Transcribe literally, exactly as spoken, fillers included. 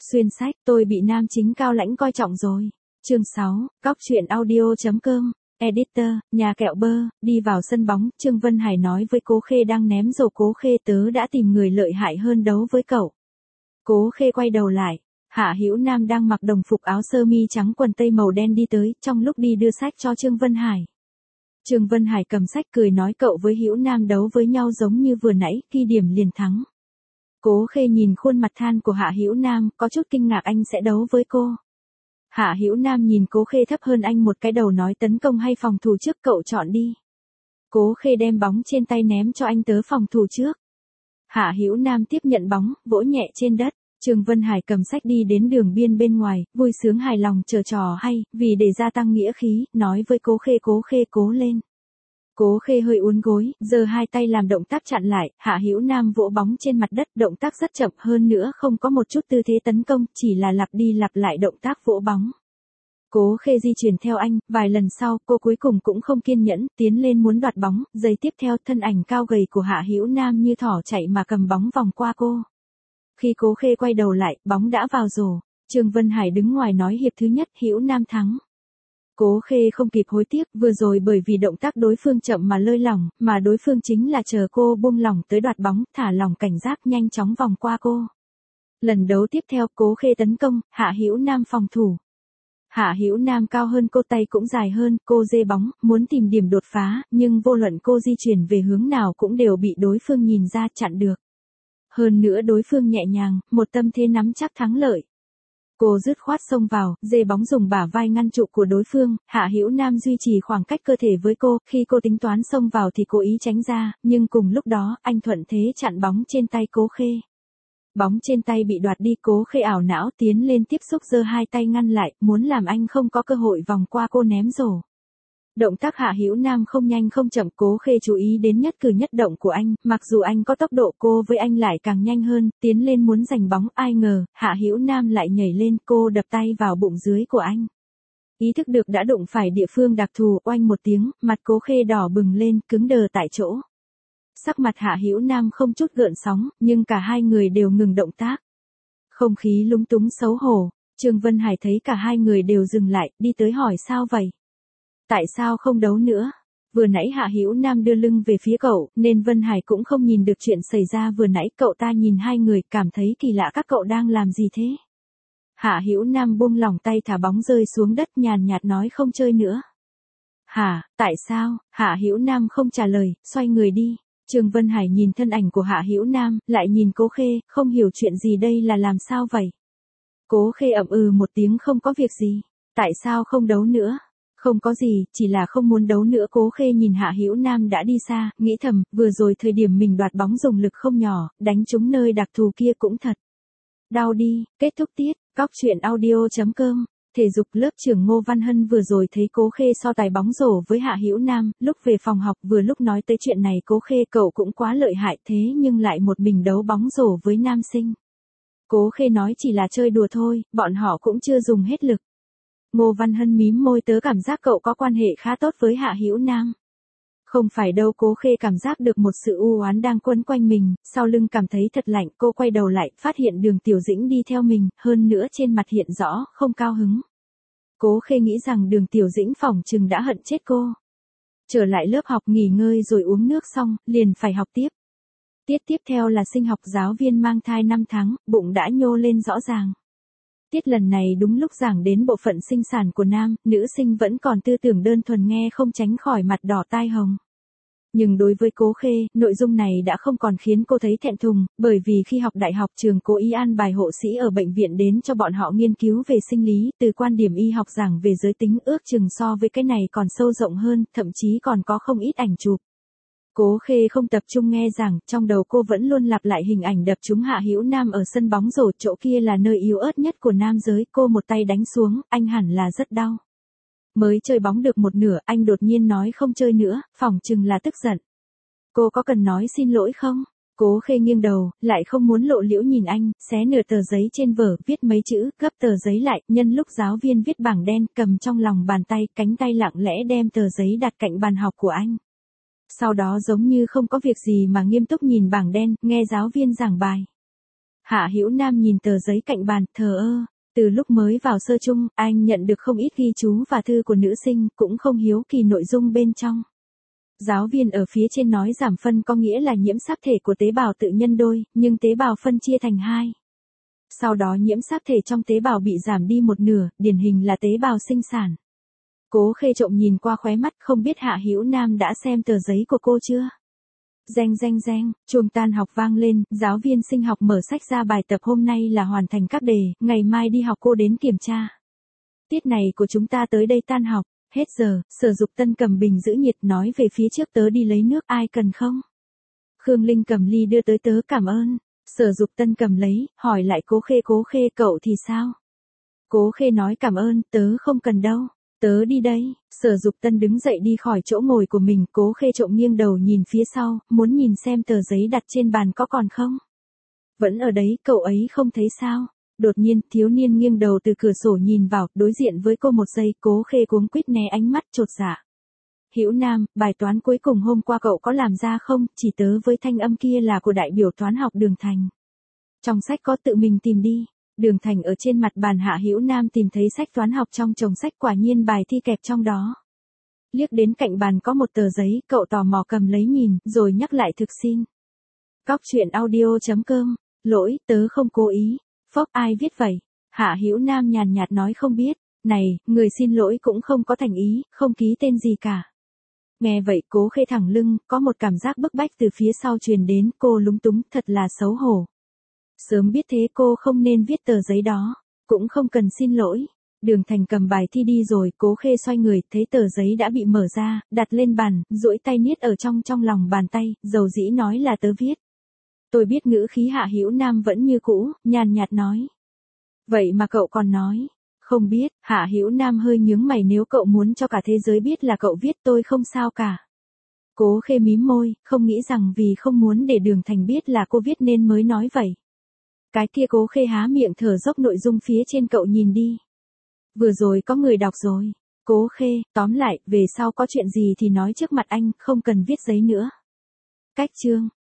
Xuyên sách, tôi bị nam chính cao lãnh coi trọng rồi. Chương sáu, cóc truyện audio.com, editor, nhà kẹo bơ, đi vào sân bóng, Trương Vân Hải nói với Cố Khê đang ném rổ. Cố Khê, tớ đã tìm người lợi hại hơn đấu với cậu. Cố Khê quay đầu lại, Hạ Hữu Nam đang mặc đồng phục áo sơ mi trắng quần tây màu đen đi tới, trong lúc đi đưa sách cho Trương Vân Hải. Trương Vân Hải cầm sách cười nói cậu với Hữu Nam đấu với nhau giống như vừa nãy, ghi điểm liền thắng. Cố Khê nhìn khuôn mặt than của Hạ Hữu Nam, có chút kinh ngạc anh sẽ đấu với cô. Hạ Hữu Nam nhìn Cố Khê thấp hơn anh một cái đầu nói tấn công hay phòng thủ trước cậu chọn đi. Cố Khê đem bóng trên tay ném cho anh tớ phòng thủ trước. Hạ Hữu Nam tiếp nhận bóng, vỗ nhẹ trên đất. Trương Vân Hải cầm sách đi đến đường biên bên ngoài, vui sướng hài lòng chờ trò hay, vì để gia tăng nghĩa khí, nói với Cố Khê Cố Khê cố lên. Cố Khê hơi uốn gối, giơ hai tay làm động tác chặn lại, Hạ Hữu Nam vỗ bóng trên mặt đất, động tác rất chậm hơn nữa không có một chút tư thế tấn công, chỉ là lặp đi lặp lại động tác vỗ bóng. Cố Khê di chuyển theo anh, vài lần sau, cô cuối cùng cũng không kiên nhẫn, tiến lên muốn đoạt bóng, giây tiếp theo thân ảnh cao gầy của Hạ Hữu Nam như thỏ chạy mà cầm bóng vòng qua cô. Khi Cố Khê quay đầu lại, bóng đã vào rổ. Trương Vân Hải đứng ngoài nói hiệp thứ nhất Hữu Nam thắng. Cố Khê không kịp hối tiếc, vừa rồi bởi vì động tác đối phương chậm mà lơi lỏng, mà đối phương chính là chờ cô buông lỏng tới đoạt bóng, thả lỏng cảnh giác nhanh chóng vòng qua cô. Lần đấu tiếp theo, Cố Khê tấn công, Hạ Hữu Nam phòng thủ. Hạ Hữu Nam cao hơn cô, tay cũng dài hơn, cô dê bóng, muốn tìm điểm đột phá, nhưng vô luận cô di chuyển về hướng nào cũng đều bị đối phương nhìn ra chặn được. Hơn nữa đối phương nhẹ nhàng, một tâm thế nắm chắc thắng lợi. Cô dứt khoát xông vào, dê bóng dùng bả vai ngăn trụ của đối phương, Hạ Hữu Nam duy trì khoảng cách cơ thể với cô, khi cô tính toán xông vào thì cố ý tránh ra, nhưng cùng lúc đó, anh thuận thế chặn bóng trên tay Cố Khê. Bóng trên tay bị đoạt đi, Cố Khê ảo não tiến lên tiếp xúc giơ hai tay ngăn lại, muốn làm anh không có cơ hội vòng qua cô ném rổ. Động tác Hạ Hữu Nam không nhanh không chậm, Cố Khê chú ý đến nhất cử nhất động của anh, mặc dù anh có tốc độ cô với anh lại càng nhanh hơn, tiến lên muốn giành bóng, ai ngờ, Hạ Hữu Nam lại nhảy lên, cô đập tay vào bụng dưới của anh. Ý thức được đã đụng phải địa phương đặc thù, oanh một tiếng, mặt Cố Khê đỏ bừng lên, cứng đờ tại chỗ. Sắc mặt Hạ Hữu Nam không chút gợn sóng, nhưng cả hai người đều ngừng động tác. Không khí lúng túng xấu hổ, Trương Vân Hải thấy cả hai người đều dừng lại, đi tới hỏi sao vậy? Tại sao không đấu nữa? Vừa nãy Hạ Hữu Nam đưa lưng về phía cậu, nên Vân Hải cũng không nhìn được chuyện xảy ra vừa nãy, cậu ta nhìn hai người, cảm thấy kỳ lạ các cậu đang làm gì thế? Hạ Hữu Nam buông lỏng tay thả bóng rơi xuống đất nhàn nhạt nói không chơi nữa. Hả, tại sao? Hạ Hữu Nam không trả lời, xoay người đi. Trương Vân Hải nhìn thân ảnh của Hạ Hữu Nam, lại nhìn Cố Khê, không hiểu chuyện gì đây là làm sao vậy? Cố Khê ậm ừ một tiếng không có việc gì. Tại sao không đấu nữa? Không có gì, chỉ là không muốn đấu nữa. Cố Khê nhìn Hạ Hữu Nam đã đi xa, nghĩ thầm, vừa rồi thời điểm mình đoạt bóng dùng lực không nhỏ, đánh trúng nơi đặc thù kia cũng thật đau đi. Kết thúc tiết, cóc truyện audio.com. Thể dục lớp trưởng Ngô Văn Hân vừa rồi thấy Cố Khê so tài bóng rổ với Hạ Hữu Nam, lúc về phòng học vừa lúc nói tới chuyện này. Cố Khê cậu cũng quá lợi hại thế nhưng lại một mình đấu bóng rổ với nam sinh. Cố Khê nói chỉ là chơi đùa thôi, bọn họ cũng chưa dùng hết lực. Ngô Văn Hân mím môi, tớ cảm giác cậu có quan hệ khá tốt với Hạ Hữu Nam. Không phải đâu. Cố Khê cảm giác được một sự u oán đang quấn quanh mình, sau lưng cảm thấy thật lạnh, cô quay đầu lại, phát hiện Đường Tiểu Dĩnh đi theo mình, hơn nữa trên mặt hiện rõ, không cao hứng. Cố Khê nghĩ rằng Đường Tiểu Dĩnh phỏng chừng đã hận chết cô. Trở lại lớp học nghỉ ngơi rồi uống nước xong, liền phải học tiếp. Tiết tiếp theo là sinh học, giáo viên mang thai năm tháng, bụng đã nhô lên rõ ràng. Tiết lần này đúng lúc giảng đến bộ phận sinh sản của nam, nữ sinh vẫn còn tư tưởng đơn thuần nghe không tránh khỏi mặt đỏ tai hồng. Nhưng đối với Cố Khê, nội dung này đã không còn khiến cô thấy thẹn thùng, bởi vì khi học đại học trường cố ý an bài hộ sĩ ở bệnh viện đến cho bọn họ nghiên cứu về sinh lý, từ quan điểm y học giảng về giới tính, ước chừng so với cái này còn sâu rộng hơn, thậm chí còn có không ít ảnh chụp. Cố Khê không tập trung nghe giảng, trong đầu cô vẫn luôn lặp lại hình ảnh đập trúng Hạ Hữu Nam ở sân bóng rổ, chỗ kia là nơi yếu ớt nhất của nam giới, cô một tay đánh xuống, anh hẳn là rất đau. Mới chơi bóng được một nửa, anh đột nhiên nói không chơi nữa, phỏng chừng là tức giận. Cô có cần nói xin lỗi không? Cố Khê nghiêng đầu, lại không muốn lộ liễu nhìn anh, xé nửa tờ giấy trên vở, viết mấy chữ, gấp tờ giấy lại, nhân lúc giáo viên viết bảng đen, cầm trong lòng bàn tay, cánh tay lặng lẽ đem tờ giấy đặt cạnh bàn học của anh. Sau đó giống như không có việc gì mà nghiêm túc nhìn bảng đen, nghe giáo viên giảng bài. Hạ Hữu Nam nhìn tờ giấy cạnh bàn, thờ ơ. Từ lúc mới vào sơ chung, anh nhận được không ít ghi chú và thư của nữ sinh, cũng không hiếu kỳ nội dung bên trong. Giáo viên ở phía trên nói giảm phân có nghĩa là nhiễm sắc thể của tế bào tự nhân đôi, nhưng tế bào phân chia thành hai. Sau đó nhiễm sắc thể trong tế bào bị giảm đi một nửa, điển hình là tế bào sinh sản. Cố Khê trộm nhìn qua khóe mắt, không biết Hạ Hữu Nam đã xem tờ giấy của cô chưa? Reng reng reng, chuông tan học vang lên, giáo viên sinh học mở sách ra bài tập hôm nay là hoàn thành các đề, ngày mai đi học cô đến kiểm tra. Tiết này của chúng ta tới đây tan học, hết giờ. Sở Dục Tân cầm bình giữ nhiệt nói về phía trước, tớ đi lấy nước, ai cần không? Khương Linh cầm ly đưa tới, tớ cảm ơn. Sở Dục Tân cầm lấy, hỏi lại Cố Khê, Cố Khê cậu thì sao? Cố Khê nói cảm ơn, tớ không cần đâu. Tớ đi đây. Sở Dục Tân đứng dậy đi khỏi chỗ ngồi của mình, Cố Khê trộm nghiêng đầu nhìn phía sau, muốn nhìn xem tờ giấy đặt trên bàn có còn không. Vẫn ở đấy, cậu ấy không thấy sao? Đột nhiên, thiếu niên nghiêng đầu từ cửa sổ nhìn vào, đối diện với cô một giây, Cố Khê cuống quýt né ánh mắt chột dạ. Hữu Nam, bài toán cuối cùng hôm qua cậu có làm ra không? Chỉ tớ với thanh âm kia là của đại biểu toán học Đường Thành. Trong sách có, tự mình tìm đi. Đường Thành ở trên mặt bàn. Hạ Hữu Nam tìm thấy sách toán học trong chồng sách, quả nhiên bài thi kẹp trong đó. Liếc đến cạnh bàn có một tờ giấy, cậu tò mò cầm lấy nhìn, rồi nhắc lại thực xin. Cóc truyện audio chấm com, lỗi, tớ không cố ý. Phốc, ai viết vậy? Hạ Hữu Nam nhàn nhạt nói không biết. Này, người xin lỗi cũng không có thành ý, không ký tên gì cả. Nghe vậy Cố Khê thẳng lưng, có một cảm giác bức bách từ phía sau truyền đến, cô lúng túng, thật là xấu hổ. Sớm biết thế cô không nên viết tờ giấy đó, cũng không cần xin lỗi. Đường Thành cầm bài thi đi rồi, Cố Khê xoay người, thấy tờ giấy đã bị mở ra, đặt lên bàn, duỗi tay niết ở trong trong lòng bàn tay, dầu dĩ nói là tớ viết. Tôi biết. Ngữ khí Hạ Hữu Nam vẫn như cũ, nhàn nhạt nói. Vậy mà cậu còn nói, không biết. Hạ Hữu Nam hơi nhướng mày, nếu cậu muốn cho cả thế giới biết là cậu viết tôi không sao cả. Cố Khê mím môi, không nghĩ rằng vì không muốn để Đường Thành biết là cô viết nên mới nói vậy. Cái kia. Cố Khê há miệng thở dốc, nội dung phía trên cậu nhìn đi. Vừa rồi có người đọc rồi. Cố Khê, tóm lại, về sau có chuyện gì thì nói trước mặt anh, không cần viết giấy nữa. Cách chương.